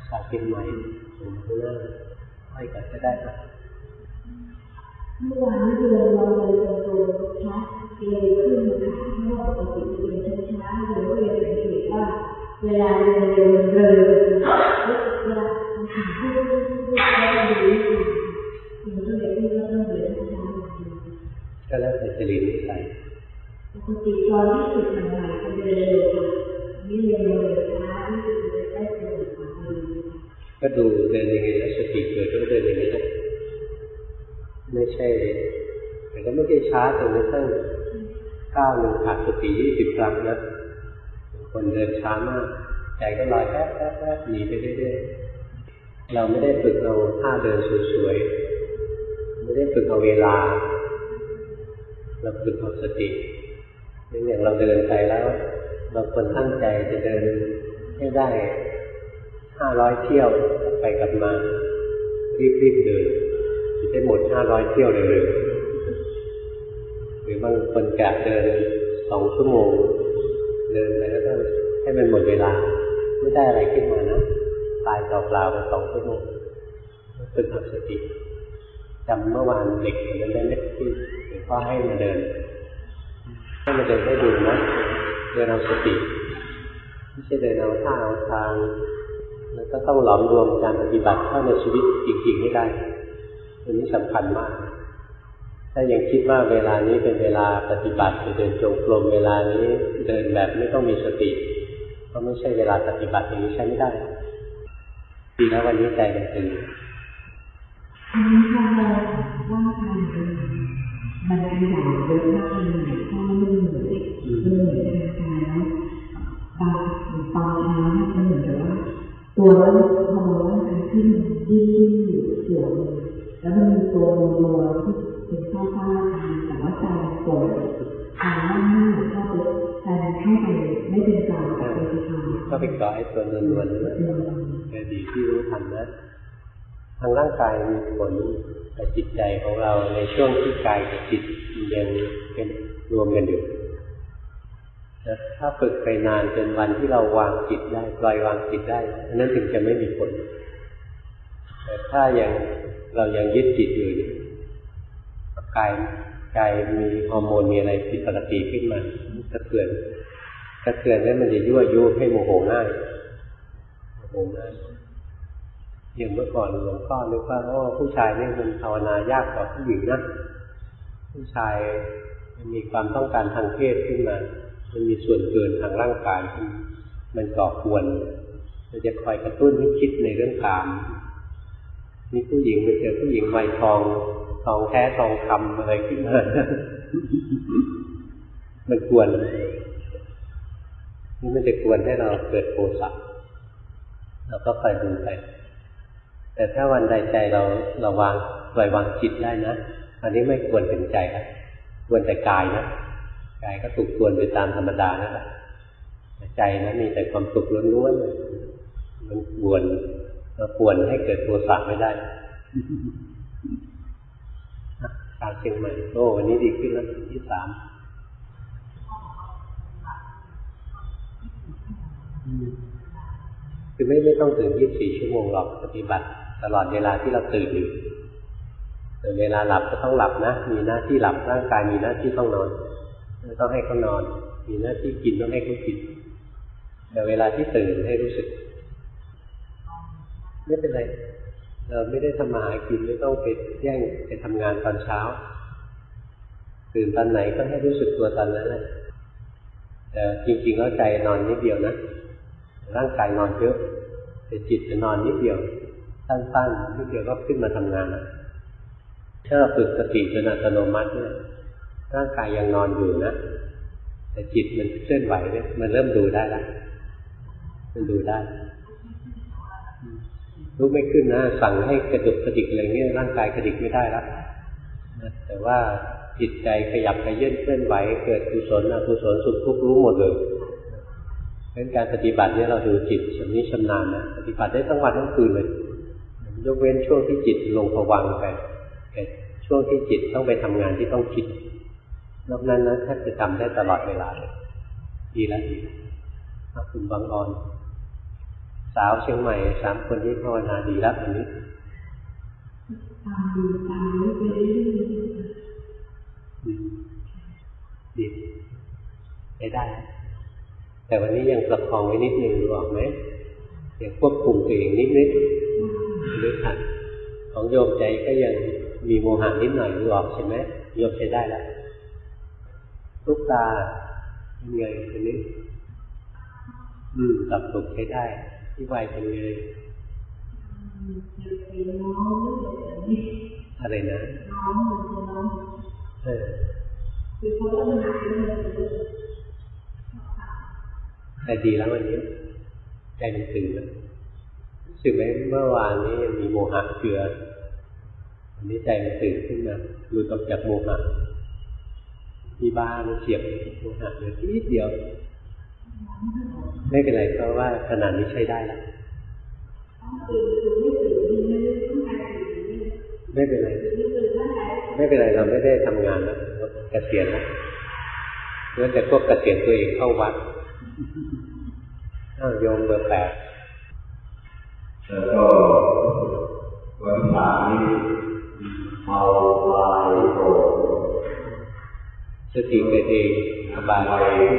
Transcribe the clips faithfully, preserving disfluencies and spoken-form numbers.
ฝากเชียงใหม่ถึงข้างหน้าให้กันจะได้ครับเมื่อวานนี้เราเราเลยตรงตัวช้าเลยขึ้นค่ะเพราะว่าปกติจะเป็นช้าๆเราก็เลยสังเกตว่าเวลาเดินเร็วเร็วเวลาทำให้รู้แล้วดีมันก็เลยที่ว่าต้องเดินช้าๆก็แล้วแต่จริตนิสัยปกติตอนที่ฝึกใหม่ๆจะเดินเร็วค่ะนี่เร็วเร็วช้าที่สุดเลยได้เร็วกว่าเดิมก็ดูเดินยังไงแล้วสติเกิดก็เดินอย่างนี้นะไม่ใช่แต่ก็ไม่ได้ช้าจนกระทั่งก้าวหนึ่งขาดสติยี่สิบครั้งนะคนเดินช้ามากใจก็ลอยแป๊บแป๊บแป๊บหนีไปเรื่อยๆเราไม่ได้ฝึกเอาท่าเดินสวยๆไม่ได้ฝึกเอาเวลาเราฝึกเอาสติอย่างเราเดินไปแล้วเราควรตั้งใจจะเดินให้ได้ห้าร้อยเที่ยวไปกลับมารีบๆเดินจะได้หมดห้าร้อยเที่ยวเร็วๆหรือบางคนกะเดินสองชั่วโมงเดินไปแล้วก็ให้มันหมดเวลาไม่ได้อะไรขึ้นมานะตายเปล่าๆไปสองชั่วโมงฝึกเอาสติจำเมื่อวานเด็กคนนั้นได้ไหมที่หลวงพ่อให้มาเดินให้มาเดินให้ดูนะเดินเอาสติไม่ใช่เดินเอาท่าเอาทางแล้วก็ต้องหลอมรวมการปฏิบัติเข้าในชีวิตจริงๆให้ได้อันนี้สำคัญมากถ้ายังคิดว่าเวลานี้เป็นเวลาปฏิบัติจะเดินจงกรมเวลานี้เดินแบบไม่ต้องมีสติก็ไม่ใช่เวลาปฏิบัติอย่างนี้ใช้ไม่ได้ดีแล้ววันนี้ใจมันตื่นอันนี้ถ้าเราว่างทางเดินมันขยายเยอะมากเลยเพราะมันเหมือนเด็กมันเหมือนเป็นกายแล้วบางตอนเช้ามันเหมือนกับว่าตัวเราพอเราว่าการขึ้นดิ้นอยู่เสียวแล้วมันมีตัวรัวที่เป็นข้าวฟ้าแต่ว่าใจโกรธทางหน้าหน้าก็ไปใจเข้าไปไม่เป็นกลางไปทางก็ไปเกาะไอ้ตัวนวลๆนั่นแค่ดีที่รู้ทันนะทางร่างกายมีผลแต่จิตใจของเราในช่วงที่กายกับจิตยังเป็นรวมกันอยู่ถ้าฝึกไปนานจนวันที่เราวางจิตได้ปล่อยวางจิตได้อันนั้นถึงจะไม่มีผลแต่ถ้ายังเรายังยึดจิตอยู่กายกายมีฮอร์โมนมีอะไรผิดปกติขึ้นมากระเทือนกระเทือนแล้วมันจะยั่วยุให้โมโหง่ายโมโหง่ายอย่างเมื่อก่อนหลวงพ่อนึกว่าโอ้ผู้ชายนี่มันภาวนายากกว่าผู้หญิงนะผู้ชายมันมีความต้องการทางเพศขึ้นมามันมีส่วนเกินทางร่างกายมันก่อกวนมันจะคอยกระตุ้นให้คิดในเรื่องกามนี่ผู้หญิงไปเจอผู้หญิงวัยทองทองแท้ทองคำอะไรขึ้นมามันกวนนี่มันจะกวนให้เราเกิดโทสะเราก็คอยดูไปแต่ถ้าวันใดใจเราเราวางปล่อยวางจิตได้นะอันนี้ไม่ควรเป็นใจนะควรแต่กายนะกายก็ถูกกวนไปตามธรรมดานั่นแหละใจนะมีแต่ความสุขล้วนๆเลยมันกวนเรากวนให้เกิดโทสะไม่ได้การเชียงใหม่โอ้วันนี้ดีขึ้นแล้วที่สามคือไม่ไม่ต้องตื่นยี่สิบสี่ชั่วโมงหรอกปฏิบัติตลอดเวลาที่เราตื่นอยู่แต่เวลาหลับก็ต้องหลับนะมีหน้าที่หลับร่างกายมีหน้าที่ต้องนอนต้องให้เขานอนมีหน้าที่กินต้องให้เขากินแต่เวลาที่ตื่นให้รู้สึกไม่เป็นไรเราไม่ได้ทำมาหากินไม่ต้องไปแย่งไปทำงานตอนเช้าตื่นตอนไหนก็ให้รู้สึกตัวตอนนั้นแหละแต่จริงๆแล้วใจนอนนิดเดียวนะร่างกายนอนเยอะแต่จิตจะนอนนิดเดียวสั้นๆนิดเดียวก็ขึ้นมาทำงานนะถ้าเราฝึกสติจนอัตโนมัติเนี่ยร่างกายยังนอนอยู่นะแต่จิตมันเคลื่อนไหวเนี่ยมันเริ่มดูได้ละมันดูได้ลุกไม่ขึ้นนะสั่งให้กระดุกกระดิกอะไรเงี้ยร่างกายกระดิกไม่ได้แล้วแต่ว่าจิตใจขยับขยื่นเคลื่อนไหวเกิดกุศลอกุศลสุขทุกข์รู้หมดเลยเป็นการปฏิบัติเนี่ยเราดูจิตชำนิชำนาญนะปฏิบัติได้ทั้งวันทั้งคืนเลยยกเว้นช่วงที่จิตลงภวังค์ไปแต่ช่วงที่จิตต้องไปทำงานที่ต้องคิดนอกนั้นนะแทบจะทำได้ตลอดเวลาเลยดีแล้วดีนะคุณบางออนสสาวเชียงใหม่สามคนที่ภาวนาดีแล้ววันนี้ตามดูตามรู้ไปเรื่อยๆดีไปได้แต่วันนี้ยังประคองไว้นิดนึงรู้ออกไหมยังควบคุมตัวเองนิดนิดหรือขัดของโยมใจก็ยังมีโมหะนิดหน่อยรู้ออกใช่ไหมโยมใช้ได้แล้วลูกตาเป็นไงคนนี้อืมตับตุกใช้ได้ที่ไหวเป็นไงอะไรนะเออแต่ดีแล้ววันนี้ใจมันตื่นแล้วรู้สึกไหมเมื่อวานนี้ยังมีโมหะเกลือวันนี้ใจมันตื่นขึ้นมาหลุดออกจากโมหะมีบ้ามันเฉียบโมหะเหลือนิดเดียวไม่เป็นไรเพราะว่าขนาดนี้ใช้ได้แล้วไม่เป็นไรไม่เป็นไรเราไม่ได้ทำงานแล้วเกษียณแล้วเนื่องจากพวกเกษียณตัวเองเข้าวัดอ้าวโยมเบอร์แปดแล้วก็วันสามนี้เมาลายโกรธสติเกิดเองสบาย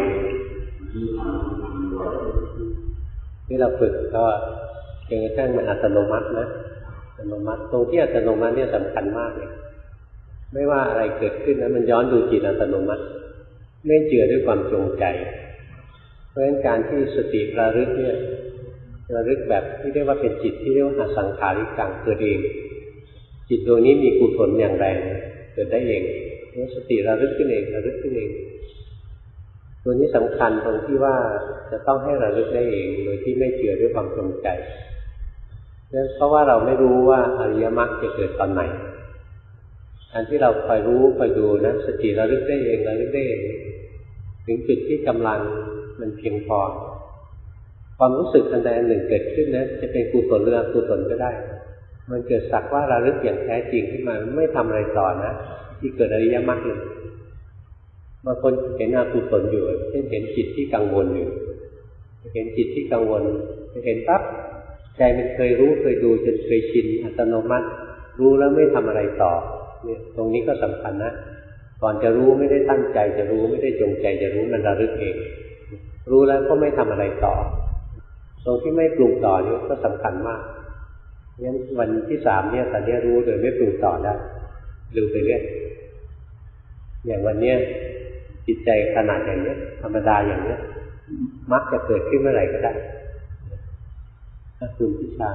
ที่เราฝึกก็จนกระทั่งมันอัตโนมัตินะอัตโนมัติตรงที่อัตโนมัติเนี่ยสำคัญมากเลยไม่ว่าอะไรเกิดขึ้นนะมันย้อนดูจิตอัตโนมัติไม่เจือด้วยความจงใจเพราะฉะนั้นการที่สติระลึกเนี่ยระลึกแบบที่เรียกว่าเป็นจิตที่เรียกว่าอสังขาริกังเกิดเองจิตดวงนี้มีกุศลอย่างแรงเกิดได้เองนี่สติระลึกขึ้นเองระลึกขึ้นเองตัวนี้สำคัญตรงที่ว่าจะต้องให้ระลึกได้เองโดยที่ไม่เจือด้วยความจงใจเพราะว่าเราไม่รู้ว่าอริยมรรคจะเกิดตอนไหนการที่เราคอยรู้คอยดูนะสติระลึกได้เองระลึกได้เองถึงจุดที่กำลังมันเพียงพอความรู้สึกอันใดอันหนึ่งเกิดขึ้นนะจะเป็นกุศลหรืออกุศลก็ได้มันเกิดสักว่าระลึกอย่างแท้จริงขึ้นมาไม่ทำอะไรต่อนะที่เกิดอริยมรรคเลยบางคนเห็นอกุศลอยู่เช่นเห็นจิตที่กังวลอยู่เห็นจิตที่กังวลเห็นปั๊บใจมันเคยรู้เคยดูจนเคยชินอัตโนมัติรู้แล้วไม่ทำอะไรต่อเนี่ยตรงนี้ก็สำคัญนะก่อนจะรู้ไม่ได้ตั้งใจจะรู้ไม่ได้จงใจจะรู้มันระลึกเองรู้แล้วก็ไม่ทำอะไรต่อตรงที่ไม่ปรุงต่อนี่ก็สำคัญมากงั้นวันที่สามเนี่ยตอนนี้รู้โดยไม่ปรุงต่อได้ดูไปเรื่อยอย่างวันเนี้ยจิตใจขนาดอย่างเนี้ยธรรมดาอย่างเนี้ยมักจะเกิดขึ้นเมื่อไหร่ก็ได้ถ้าคุณพิชา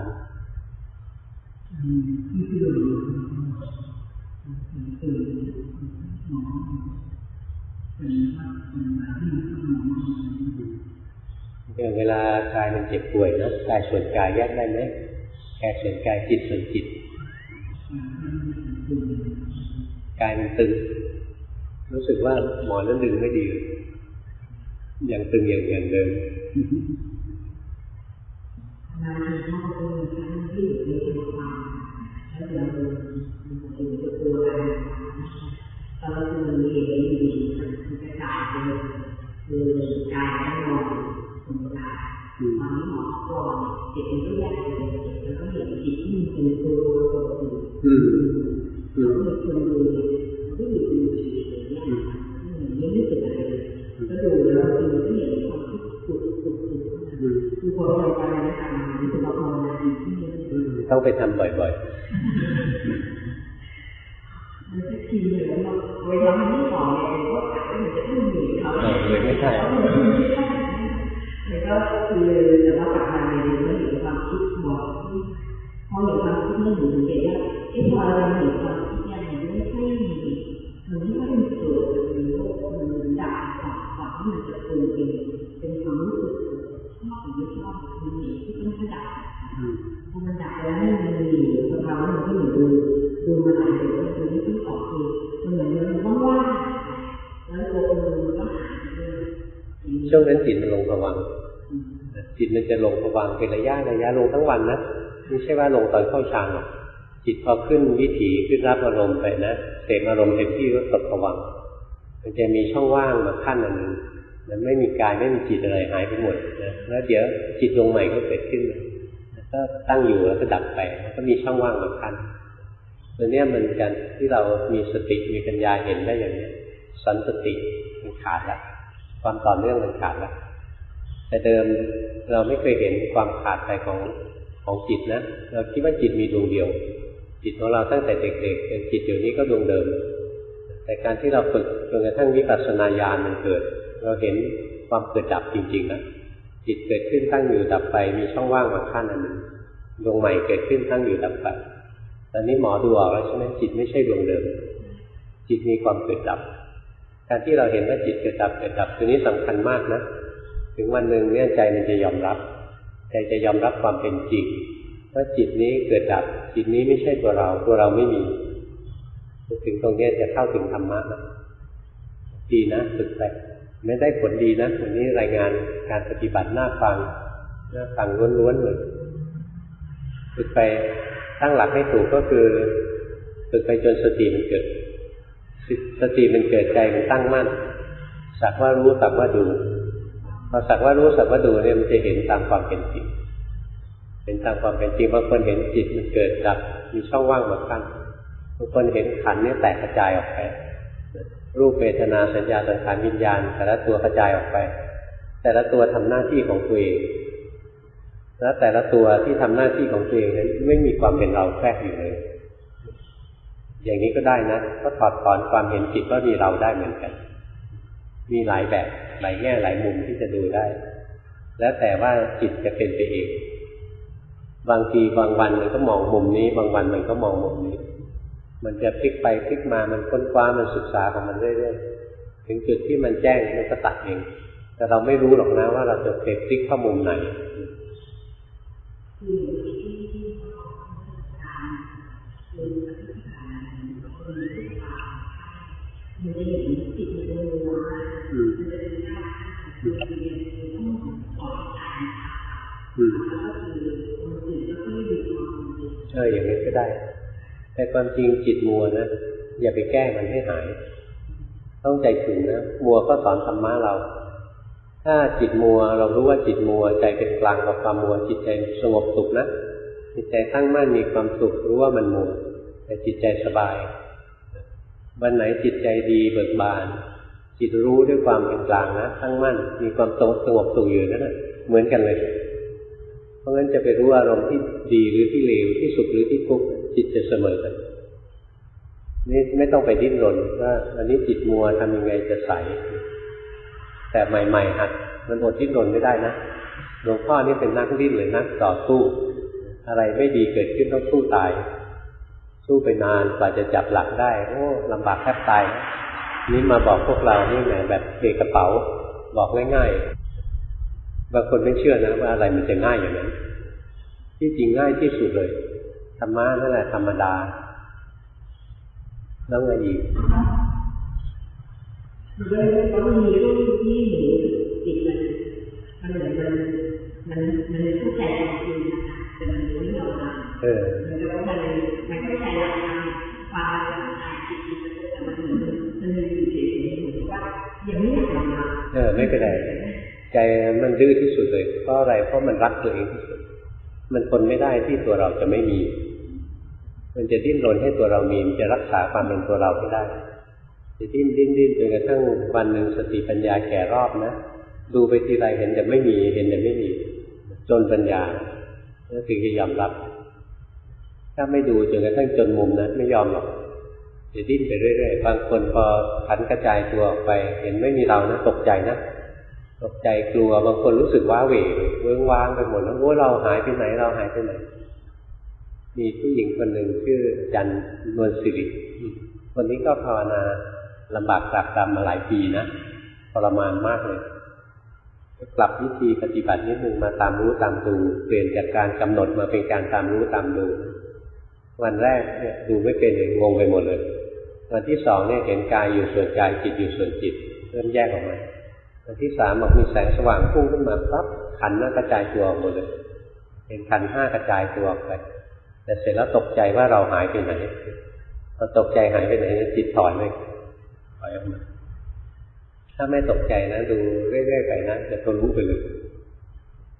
อย่างเวลากายมันเจ็บป่วยนะกายส่วนกายแยกได้ไหมกายส่วนกายจิตส่วนจิตกายมันตึงรู้สึกว่าหมอนนั้นดึงไม่ดียังตึงอย่างอย่างเดิมคือกายและนอนธรรมดาตอนนี้หมอก่อนจิตมันก็แยกเป็นแล้วก็เห็นจิตที่มันเป็นตัวตัวอยู่แล้วมีคนดูมันก็อยู่ดูเฉยๆเนี่ยไม่รู้สึกอะไรก็ดูแล้วคือก็เห็นความคิดสุดสุดสุดคือพอเราไปนะทำนี่คือเราภาวนาดีที่นี่ต้องไปทำบ่อยๆมันจะทีเลยแล้วเราเวลาทำที่สองเนี่ยก็กะว่ามันจะต้องมีเขาเลยไม่ใช่แล้วก็คือแต่ว่ากลับมาในเรื่องเห็นความคิดหมดพอเห็นความคิดเรื่องหนึ่งเห็นว่าไอ้พอเราเห็นความคิดเนี่ยมันไม่ใช่มันไม่ใช่เป็นเกิดหรือมันดับก่อนก่อนที่มันจะเกิดเป็นเป็นความรู้สึกชอบหรือไม่ชอบมันเห็นที่มันก็ดับพอมันดับแล้วมันมีสภาวะมันก็อยู่ดูดูมันอะไรดูดูที่ที่ออกคือมันเหมือนมันว่างๆแล้วตัวมันก็หายไปเลยช่วงนั้นจิตมันลงภวังค์จิตมันจะลงภวังค์เป็นระยะระยะลงทั้งวันนะไม่ใช่ว่าลงตอนเข้าฌานหรอกจิตพอขึ้นวิถีขึ้นรับอารมณ์ไปนะเสพอารมณ์เต็มที่ก็ตกภวังค์มันจะมีช่องว่างมาขั้นอันนึงมันไม่มีกายไม่มีจิตอะไรหายไปหมดนะแล้วเดี๋ยวจิตดวงใหม่ก็เกิดขึ้นก็ตั้งอยู่แล้วก็ดับไปแล้วก็มีช่องว่างมาขั้นตัวเนี้ยมันการที่เรามีสติมีปัญญาเห็นได้อย่างนี้สันสติมันขาดละความต่อเนื่องมันขาดละแต่เดิมเราไม่เคยเห็นความขาดไปของของจิตนะเราคิดว่าจิตมีดวงเดียวจิตของเราตั้งแต่เด็กๆจนจิตอยู่นี้ก็ดวงเดิมแต่การที่เราฝึกจนกระทั่งวิปัสสนาญาณมันเกิดเราเห็นความเกิดดับจริงๆนะจิตเกิดขึ้นตั้งอยู่ดับไปมีช่องว่างมาขั้นอันหนึ่งดวงใหม่เกิดขึ้นตั้งอยู่ดับไปตอนนี้หมอดูออกแล้วใช่ไหมจิตไม่ใช่ดวงเดิมจิตมีความเกิดดับการที่เราเห็นว่าจิตเกิดดับเกิดดับตัวนี้สำคัญมากนะถึงวันหนึ่งเนี่ยใจมันจะยอมรับใจจะยอมรับความเป็นจริงว่าจิตนี้เกิดดับจิตนี้ไม่ใช่ตัวเราตัวเราไม่มีถึงตรงนี้จะเข้าถึงธรรมะนะดีนะฝึกไปไม่ได้ผลดีนะวันนี้รายงานการปฏิบัติหน้าฟังหน้าฟังล้วนๆเลยฝึกไปตั้งหลักให้ถูกก็คือฝึกไปจนสติมันเกิดสติมันเกิดใจมันตั้งมั่นสักว่ารู้สักว่าดูพอสักว่ารู้สักว่าดูเนี่ยมันจะเห็นตามความเป็นจริงเห็นตามความเป็นจริงบางคนเห็นจิตมันเกิดดับมีช่องว่างมากั้นบางคนเห็นขันธ์เนี่ยแตกกระจายออกไปรูปเวทนาสัญญาสังขารวิญญาณแต่ละตัวกระจายออกไปแต่ละตัวทำหน้าที่ของตัวเองและแต่ละตัวที่ทำหน้าที่ของตัวเองนั้นไม่มีความเป็นเราแทรกอยู่เลยอย่างนี้ก็ได้นะก็ถอดถอนความเห็นจิตว่ามีเราได้เหมือนกันมีหลายแบบหลายแง่หลายมุมที่จะดูได้แล้วแต่ว่าจิตจะเป็นไปเองบางทีบางวันมันก็มองมุมนี้บางวันมันก็มองมุมนี้มันจะพลิกไปพลิกมามันค้นคว้ามันศึกษาของมันเรื่อยๆถึงจุดที่มันแจ้งมันก็ตัดเองแต่เราไม่รู้หรอกนะว่าเราจะไปพลิกเข้ามุมไหนเอออย่างนี้ก็ได้แต่ความจริงจิตมัวนะอย่าไปแก้มันให้หายต้องใจถึงนะมัวก็สอนธรรมะเราถ้าจิตมัวเรารู้ว่าจิตมัวใจเป็นกลางกับความมัวจิตใจสงบสุขนะจิตใจตั้งมั่นมีความสุขรู้ว่ามันมัวแต่จิตใจสบายวันไหนจิตใจดีเบิกบานจิตรู้ด้วยความเป็นกลางนะตั้งมั่นมีความสงบสุขอยู่นั่นแหละเหมือนกันเลยเพราะงั้นจะไปรู้อารมณ์ที่ดีหรือที่เลวที่สุขหรือที่ทุกข์จิตจะเสมอกันนี่ไม่ต้องไปดิ้นรนว่าอันนี้จิตมัวทำยังไงจะใสแต่ใหม่ๆหัดมันอดดิ้นรนไม่ได้นะหลวงพ่อนี่เป็นนักดิ้นเลยนักต่อสู้อะไรไม่ดีเกิดขึ้นต้องสู้ตายสู้ไปนานกว่าจะจับหลักได้โอ้ลำบากแทบตายนี่มาบอกพวกเรานี่แหมแบบเกะกระเป๋าบอกง่ายๆบางคนไม่เชื่อนะว่าอะไรมันจะง่ายอย่างนั้นที่จริงง่ายที่สุดเลยธรรมะนั่นแหละธรรมดาแล้วไงอีกมันก็แล้วมันมีเรื่องที่จิตมันมันเหมือนมันมันมันเข้าใจจริงนะคะแต่มันไม่ยอมรับเออมันก็มันมันเข้าใจหลักธรรมความเป็นจิตจิตแต่มันเหมือนมันมีอยู่เฉยๆเหมือนว่ายังไม่อยากยอมรับเออไม่เป็นไรใจมันดื้อที่สุดเลยเพราะอะไรเพราะมันรักตัวเองที่สุดมันทนไม่ได้ที่ตัวเราจะไม่มีมันจะดิ้นรนให้ตัวเรามีมันจะรักษาความเป็นตัวเราไม่ได้จะดิ้นดิ้นดิ้นจนกระทั่งวันหนึ่งสติปัญญาแก่รอบนะดูไปทีไรเห็นแต่ไม่มีเห็นแต่ไม่มีจนปัญญาแล้วถึงจะยอมรับถ้าไม่ดูจนกระทั่งจนมุมนะไม่ยอมหรอกจะดิ้นไปเรื่อยๆบางคนพอขันกระจายตัวออกไปเห็นไม่มีเรานะตกใจนะตกใจกลัวบางคนรู้สึกว้าเหวเวิ้งว้างไปหมดแล้วโอ้เราหายไปไหนเราหายไปไหนมีผู้หญิงคนหนึ่งชื่ออาจารย์นวลศิริคนนี้ก็ภาวนาลำบากตรากตรำมาหลายปีนะทรมานมากเลยกลับวิธีปฏิบัตินิดนึงมาตามรู้ตามดูเปลี่ยนจากการกำหนดมาเป็นการตามรู้ตามดูวันแรกเนี่ยดูไม่เป็นเลยงงไปหมดเลยวันที่สองเนี่ยเห็นกายอยู่ส่วนกายจิตอยู่ส่วนจิตเริ่มแยกออกมาวันที่สามบอกมีแสงสว่างพุ่งขึ้นมาปั๊บขันธ์น่ากระจายตัวออกหมดเลยเห็นขันธ์ห้ากระจายตัวออกไปแต่เสร็จแล้วตกใจว่าเราหายไปไหนพอตกใจหายไปไหนจิตถอยไปถอยออกมาถ้าไม่ตกใจนะดูเรื่อยๆไปนะจะทะลุไปเลย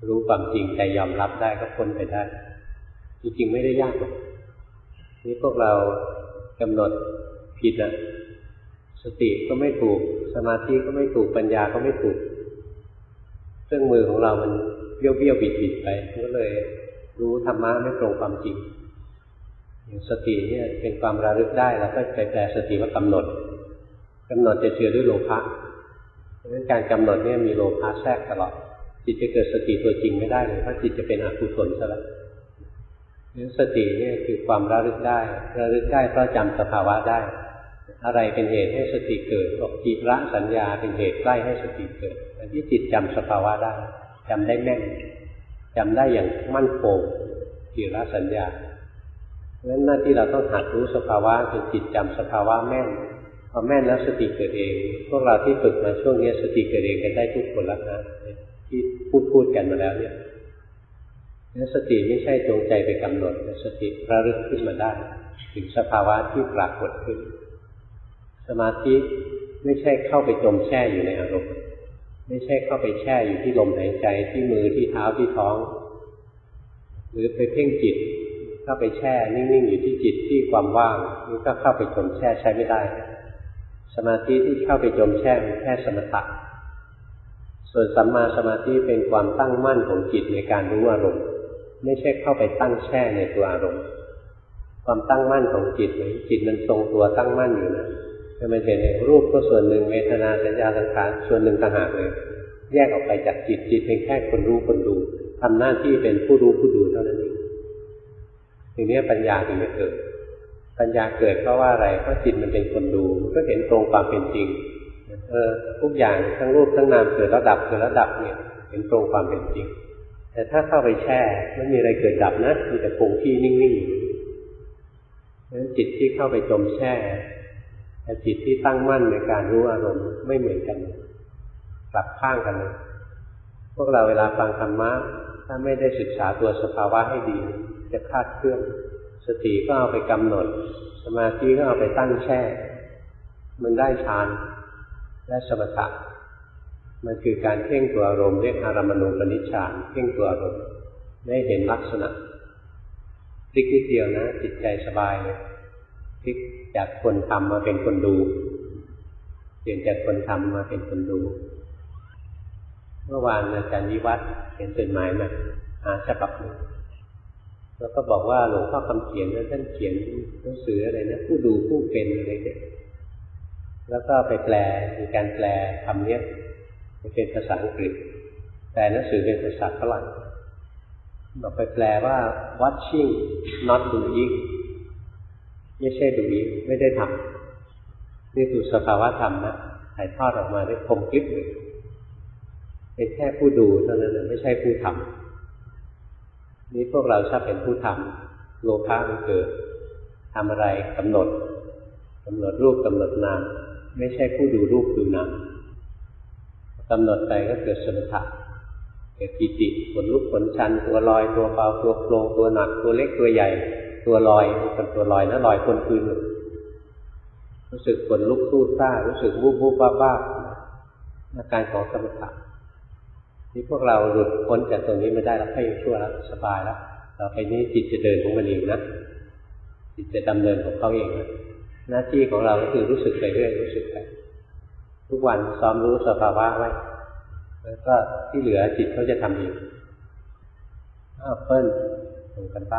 รู้ความจริงใจยอมรับได้ก็พ้นไปได้จริงๆไม่ได้ยากหรอกนี่พวกเรากำหนดผิดนะสติก็ไม่ถูกสมาธิก็ไม่ถูกปัญญาก็ไม่ถูกเครื่องมือของเรามันเบี้ยวเบี้ยวบิดบิดไปก็เลยรู้ธรรมะไม่ตรงความจริงอย่างสติเนี่ยเป็นความระลึกได้แล้วก็ไปแปลสติว่ากำหนดกำหนดจะเจือด้วยโลภะเพราะฉะนั้นการกำหนดเนี่ยมีโลภะแทรกตลอดจิตจะเกิดสติตัวจริงไม่ได้เลยเพราะจิตจะเป็นอกุศลซะแล้วนั้นสติเนี่ยคือความระลึกได้ระลึกได้เพราะจำสภาวะได้อะไรเป็นเหตุให้สติเกิดบอกจิตละสัญญาเป็นเหตุใกล้ให้สติเกิดแต่ที่จิตจำสภาวะได้จำได้แม่นจำได้อย่างมั่นคงจิตละสัญญาเพราะฉะนั้นหน้าที่เราต้องหัดรู้สภาวะจนจิตจำสภาวะแม่นพอแม่นแล้วสติเกิดเองพวกเราที่ฝึกมาช่วงนี้สติเกิดเองกันได้ทุกคนแล้วนะที่พูดพูดกันมาแล้วเนี่ยนั้นสติไม่ใช่จงใจไปกำหนดแต่สติระลึกขึ้นมาได้ถึงสภาวะที่ปรากฏขึ้นสมาธิไม่ใช่เข้าไปจมแช่อยู่ในอารมณ์ไม่ใช่เข้าไปแช่อยู่ที่ลมหายใจที่มือที่เท้าที่ท้องหรือไปเพ่งจิตเข้าไปแช่นิ่งๆอยู่ที่จิตที่ความว่างนี่ก็เข้าไปจมแช่ใช้ไม่ได้สมาธิที่เข้าไปจมแช่มันแค่สมถะส่วนสัมมาสมาธิเป็นความตั้งมั่นของจิตในการรู้อารมณ์ไม่ใช่เข้าไปตั้งแช่ในตัวอารมณ์ความตั้งมั่นของจิตเนี่ยจิตมันทรงตัวตั้งมั่นอยู่นะแต่มันเห็นรูปก็ส่วนหนึ่งเวทนาสัญญาสังขารส่วนหนึ่งต่างหากเลยแยกออกไปจากจิตจิตเป็นแค่คนรู้คนดูทำหน้าที่เป็นผู้รู้ผู้ดูเท่านั้นเองทีนี้ปัญญาถึงจะเกิดปัญญาเกิดเพราะว่าอะไรเพราะจิตมันเป็นคนดูมันก็เห็นตรงความเป็นจริงเออทุกอย่างทั้งรูปทั้งนามเกิดแล้วดับเกิดแล้วดับเนี่ยเห็นตรงความเป็นจริงแต่ถ้าเข้าไปแช่ไม่มีอะไรเกิดดับนะมีแต่คงที่นิ่งๆเพราะฉะนั้นจิตที่เข้าไปจมแช่แต่จิตที่ตั้งมั่นในการรู้อารมณ์ไม่เหมือนกันกลับข้างกันเลยพวกเราเวลาฟังธรรมะถ้าไม่ได้ศึกษาตัวสภาวะให้ดีจะคลาดเคลื่อนสติก็เอาไปกำหนดสมาธิก็เอาไปตั้งแช่มันได้ฌานและสมถะมันคือการเพ่งตัวอารมณ์เรียกอารมณูปนิชฌานเพ่งตัวอารมณ์ได้เห็นลักษณะพลิกนิดเดียวนะจิตใจสบายเลยพลิกจากคนทำมาเป็นคนดูเปลี่ยนจากคนทำมาเป็นคนดูเมื่อวานอาจารย์วิวัฒน์เขียนจดหมายมาหาฉบับหนึ่งแล้วก็บอกว่าหลวงพ่อคำเขียนนั้นท่านเขียนหนังสืออะไรนะผู้ดูผู้เป็นอะไรเนี่ยแล้วก็ไปแปลมีการแปลคำนี้เป็นภาษาอังกฤษแต่หนังสือเป็นภาษาฝรั่งบอกไปแปลว่า watching not doing ไม่ใช่ doing ไม่ได้ทำนี่คือสภาวะธรรมนะถ่ายทอดออกมาได้คมกริบเลยเป็นแค่ผู้ดูเท่านั้นไม่ใช่ผู้ทำนี่พวกเราชอบเป็นผู้ทำโลภะมันเกิดทำอะไรกำหนดกำหนดรูปกำหนดนามไม่ใช่ผู้ดูรูปดูนามกำหนดไปก็เกิดสมถะเกิดปิติขนลุกขนชันตัวลอยตัวเบาตัวโปร่งตัวหนักตัวเล็กตัวใหญ่ตัวลอยเป็นตัวลอยนะลอยคนคืนรู้สึกขนลุกสู้ซ่ารู้สึกวูบวูบบ้าบ้าอาการของสมถะนี่พวกเราหลุดพ้นจากตรงนี้ไม่ได้แล้วให้ชั่วแล้วสบายแล้วต่อไปนี้จิตจะเดินของมันเองนะจิตจะดำเนินของเขาเองนะหน้าที่ของเราก็คือรู้สึกไปเรื่อยรู้สึกไปทุกวันซ้อมรู้สภาวะไว้แล้วก็ที่เหลือจิตเขาจะทำเองอ้าวเปิ้ลตรงกันป้า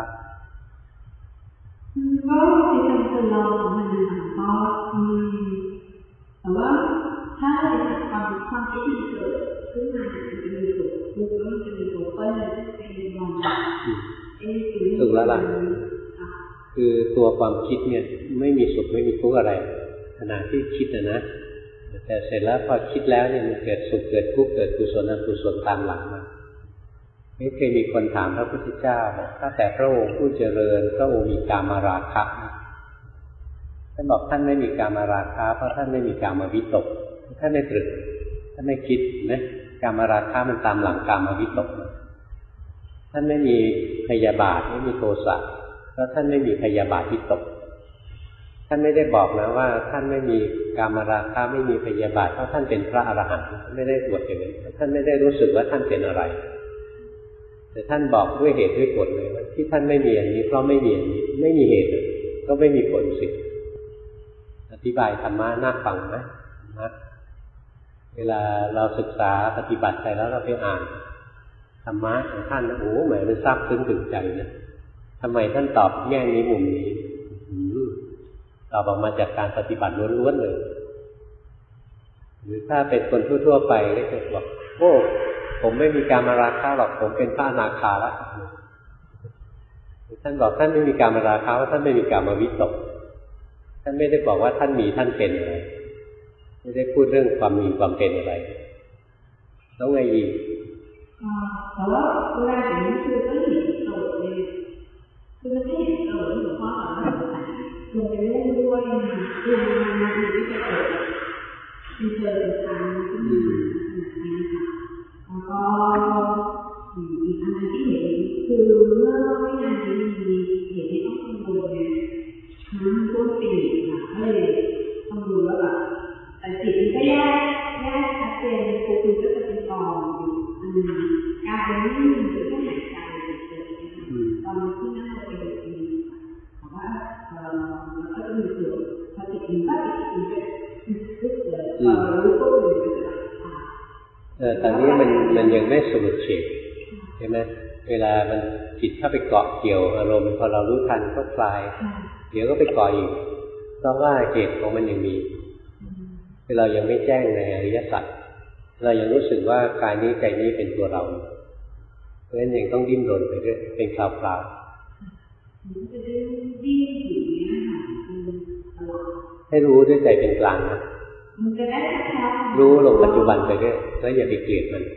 ก็ที่ทำตัวเราของมันก็มีแต่ว่าถ้าเราจะทำความคิดที่เกิดขึ้นมาจะมีตัวมุกแล้วจะมีตัวเปิ้ลเป็นอย่างถูกแล้วล่ะคือตัวความคิดเนี่ยไม่มีสุขไม่มีทุกข์อะไรขณะที่คิดนะนะแต่เสร็จแล้วพอคิดแล้วเนี่ยมันเกิดสุขเกิดทุกข์เกิดกุศลอกุศลตามหลังมาไม่เคยมีคนถามพระพุทธเจ้าถ้าแต่พระองค์ผู้เจริญพระองค์มีกามราคะท่านบอกท่านไม่มีกามราคะเพราะท่านไม่มีกามวิตกท่านไม่ตรึกท่านไม่คิดนะกามราคะมันตามหลังกามวิตกท่านไม่มีพยาบาทไม่มีโทสะเพราะท่านไม่มีพยาบาทวิตกท่านไม่ได้บอกนะว่าท่านไม่มีกามราคะไม่มีพยาบาทเพราะท่านเป็นพระอรหันต์ไม่ได้บวชอย่างนั้นท่านไม่ได้รู้สึกว่าท่านเป็นอะไรแต่ท่านบอกด้วยเหตุด้วยผลเลยว่าที่ท่านไม่มีอันนี้เพราะไม่มีอันนี้ไม่มีเหตุก็ไม่มีผลสิอธิบายธรรมะน่าฟังไหมนะเวลาเราศึกษาปฏิบัติไปแล้วเราไปอ่านธรรมะของท่านนะโอ้แหมมันซาบซึ้งถึงใจนะทำไมท่านตอบแง่นี้มุมนี้ตอบออกมาจากการปฏิบัติล้วนๆเลยหรือถ้าเป็นคนทั่วๆไปก็จะบอกโอ้ผมไม่มีกามราคะหรอกผมเป็นพระอนาคาแล้วท่านบอกท่านไม่มีกามราคะว่าท่านไม่มีกามวิตกท่านไม่ได้บอกว่าท่านมีท่านเป็นอะไรไม่ได้พูดเรื่องความมีความเป็นอะไรแล้วไงอีกแต่ว่าเวลาอย่างนี้คือก็เห็นโตเลยคือไม่ได้เห็นโตหรือว่าแบบลงไปเล่นด้วยนะคะคือมันมันไม่ได้เกิดมีเจอเป็นทางที่มีนะคะแล้วก็อีกอันนึงที่เห็นคือเมื่อไม่นานนี้มีเหตุที่ต้องกังวลเนี่ยทั้งต้นปีค่ะก็เลยต้องดูว่าแบบแต่จิตมันก็แยกแยกชัดเจนคือคือก็จะเป็นกองอันนึงการไม่มีหรือแค่หายใจเฉยๆตอนที่นั่งเราไปดูดีแต่ว่าเออมันก็จะมีส่วนพอจิตมันก็จิตมันก็รู้เลยเออรู้ก็รู้เออตอนนี้มันมันยังไม่สรุปเฉดใช่ไหมเวลามันจิตเข้าไปเกาะเกี่ยวอารมณ์พอเรารู้ทันก็คลายเดี๋ยวก็ไปเกาะอีกเพราะว่าเหตุของมันยังมีคือเรายังไม่แจ้งในอริยสัจเรายังรู้สึกว่ากายนี้ใจนี้เป็นตัวเราเพราะฉะนั้นยังต้องดิ้นรนไปเรื่อยเป็นคราวๆให้รู้ด้วยใจเป็นกลางนะรู้ลงปัจจุบันไปเรื่อยแล้วอย่าไปเกลียดมัน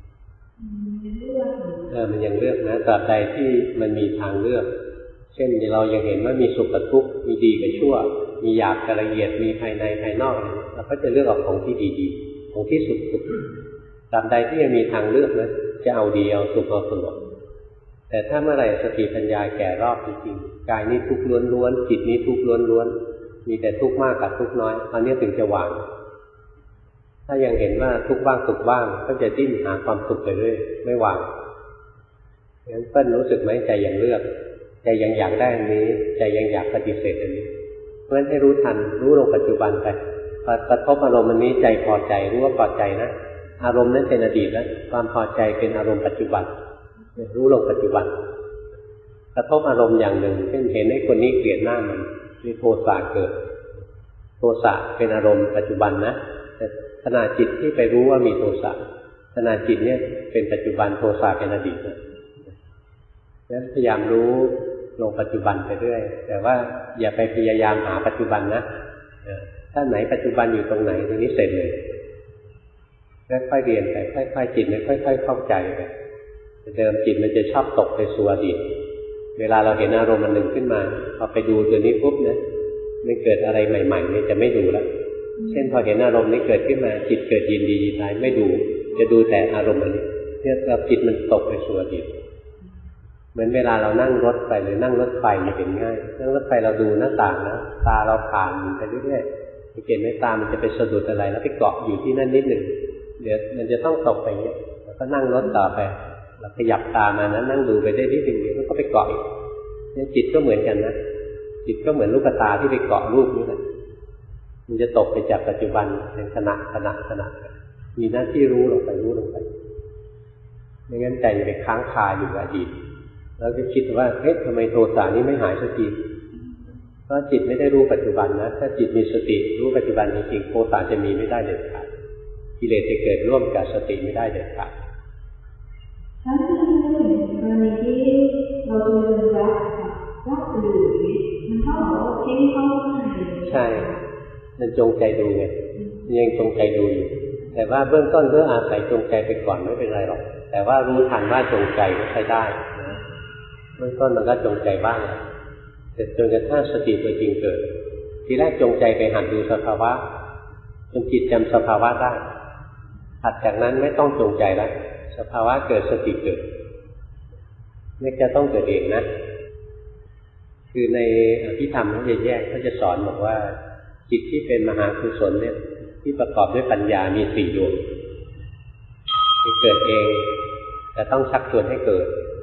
เออมันยังเลือกนะตราบใดที่มันมีทางเลือกเช่นเรายังเห็นว่ามีสุขกับทุกข์มีดีกับชั่วมีหยาบกับละเอียดมีภายในภายนอกเราก็จะเลือกเอาของที่ดีๆของที่สุดสุดตราบใดที่ยังมีทางเลือกนะจะเอาดีเอาสุขเอาสงบแต่ถ้าเมื่อไหร่สติปัญญาแก่รอบจริงๆกายนี้ทุกข์ล้วนๆจิตนี้ทุกข์ล้วนๆมีแต่ทุกข์มากกับทุกข์น้อยอันนี้ถึงจะวางถ้ายังเห็นว่าทุกข์บ้างสุขบ้างก็จะดิ้นหาความสุขไปเรื่อยไม่วางงั้นเปิ้ลรู้สึกไหมใจยังเลือกใจยังอยากได้อันนี้ใจยังอยากปฏิเสธอันนี้เพราะฉะนั้นให้รู้ทันรู้ลงปัจจุบันไปพอกระทบอารมณ์อันนี้ใจพอใจรู้ว่าพอใจนะอารมณ์นั้นเป็นอดีตนะความพอใจเป็นอารมณ์ปัจจุบันรู้ลงปัจจุบันกระทบอารมณ์อย่างหนึ่งเช่นเห็นไอ้คนนี้เกลียดหน้ามันมีโทสะเกิดโทสะเป็นอารมณ์ปัจจุบันนะแต่ขณะจิตที่ไปรู้ว่ามีโทสะขณะจิตเนี่ยเป็นปัจจุบันโทสะเป็นอดีตนะงั้นพยายามรู้ลงปัจจุบันไปเรื่อยแต่ว่าอย่าไปพยายามหาปัจจุบันนะถ้าไหนปัจจุบันอยู่ตรงไหนตรงนี้เสร็จเลยค่อยๆเรียนไปค่อยๆจิตมันค่อยๆเข้าใจไปเดิมจิตมันจะชอบตกไปสู่อดีตเวลาเราเห็นอารมณ์มันหนึ่งขึ้นมาพอไปดูตัวนี้ปุ๊บเนี่ยมันเกิดอะไรใหม่ๆเนี่ยจะไม่ดูแล้วเช่นพอเห็นอารมณ์นี้เกิดขึ้นมาจิตเกิดยินดียินร้ายไม่ดูจะดูแต่อารมณ์อันนี้เนี่ยเราจิตมันตกไปสู่อดีตเหมือนเวลาเรานั่งรถไปหรือนั่งรถไฟมันเป็นง่ายนั่งรถไฟเราดูหน้าต่างนะตาเราผ่านไปเรื่อยๆเห็นไหมตามันจะไปสะดุดอะไรแล้วไปเกาะอยู่ที่นั่นนิดหนึ่งเดี๋ยวมันจะต้องตกไปเงี้ยแล้วก็นั่งรถต่อไปเราขยับตามานะนั่งดูไปได้นิดหนึ่งเดี๋ยวมันก็ไปเกาะอีกเนี่ยจิตก็เหมือนกันนะจิตก็เหมือนลูกตาที่ไปเกาะรูปนี้แหละมันจะตกไปจากปัจจุบันเป็นขณะขณะขณะมีหน้าที่รู้ลงไปรู้ลงไปไม่งั้นใจจะไปค้างคาอยู่อดีตแล้วจะคิดว่าเฮ้ยทำไมโทสะนี้ไม่หายสักทีเพราะจิตไม่ได้รู้ปัจจุบันนะถ้าจิตมีสติรู้ปัจจุบันจริงๆโทสะจะมีไม่ได้เด็ดขาดกิเลสจะเกิดร่วมกับสติไม่ได้เด็ดขาดถ้าที่เราเห็นกรณีที่เราจะเรียนรักรักอื่นมันเท่ากับว่าเพ่งเข้าข้างในใช่มันจงใจดูไงยังจงใจดูอยู่แต่ว่าเบื้องต้นเพื่ออาศัยจงใจไปก่อนไม่เป็นไรหรอกแต่ว่ารู้ทันว่าจงใจก็ใช้ได้นะเบื้องต้นมันก็จงใจบ้างแต่จนกระทั่งสติตัวจริงเกิดทีแรกจงใจไปหัดดูสภาวะจนจิตจำสภาวะได้ถัดจากนั้นไม่ต้องจงใจแล้วสภาวะเกิดสติเกิดไม่จะต้องเกิดเองนะคือในอภิธรรมเขาจะแยกเขาจะสอนบอกว่าจิตที่เป็นมหากุศลเนี่ยที่ประกอบด้วยปัญญามีสี่ดวงที่เกิดเองแต่ต้องชักชวนให้เกิด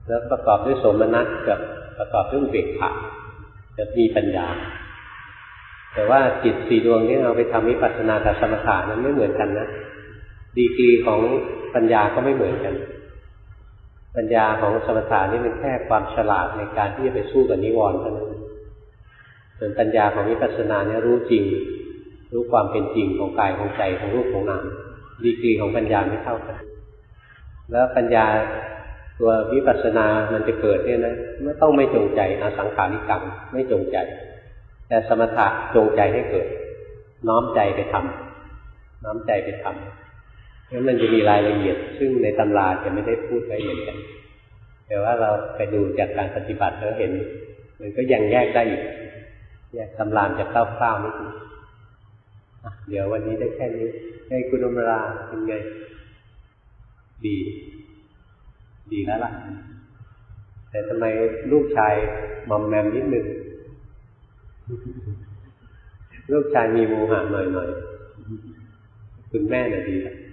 แล้วประกอบด้วยโสมนัสกับประกอบด้วยอุเบกขาจะมีปัญญาแต่ว่าจิตสี่ดวงนี้เอาไปทำวิปัสสนากับสมถะนั้นไม่เหมือนกันนะดีกรีของปัญญาก็ไม่เหมือนกันปัญญาของสมถะนี่เป็นแค่ความฉลาดในการที่จะไปสู้กับนิวรณ์เท่านั้นส่วนปัญญาของวิปัสสนาเนี่ยรู้จริงรู้ความเป็นจริงของกายของใจของรูปของนามดีกรีของปัญญาไม่เท่ากันแล้วปัญญาตัววิปัสสนามันจะเกิดเนี่ยนะไม่ต้องไม่จงใจอสังขาริกังไม่จงใจแต่สมถะจงใจให้เกิดน้อมใจไปทำน้อมใจไปทำแล้วมันจะมีรายละเอียดซึ่งในตำราจะไม่ได้พูดไว้เหมือนกันแต่ว่าเราไปดูจากการปฏิบัติแล้วเห็นมันก็ยังแยกได้อยู่แยกตำรามจากคร่าวๆนิดนึงเดี๋ยววันนี้ได้แค่นี้ให้คุณอมราเป็นไงดีดีแล้วล่ะแต่ทำไมลูกชายมอมแมมนิดนึงลูกชายมีโมหะหน่อยๆคุณแม่น่ะดีแล้ว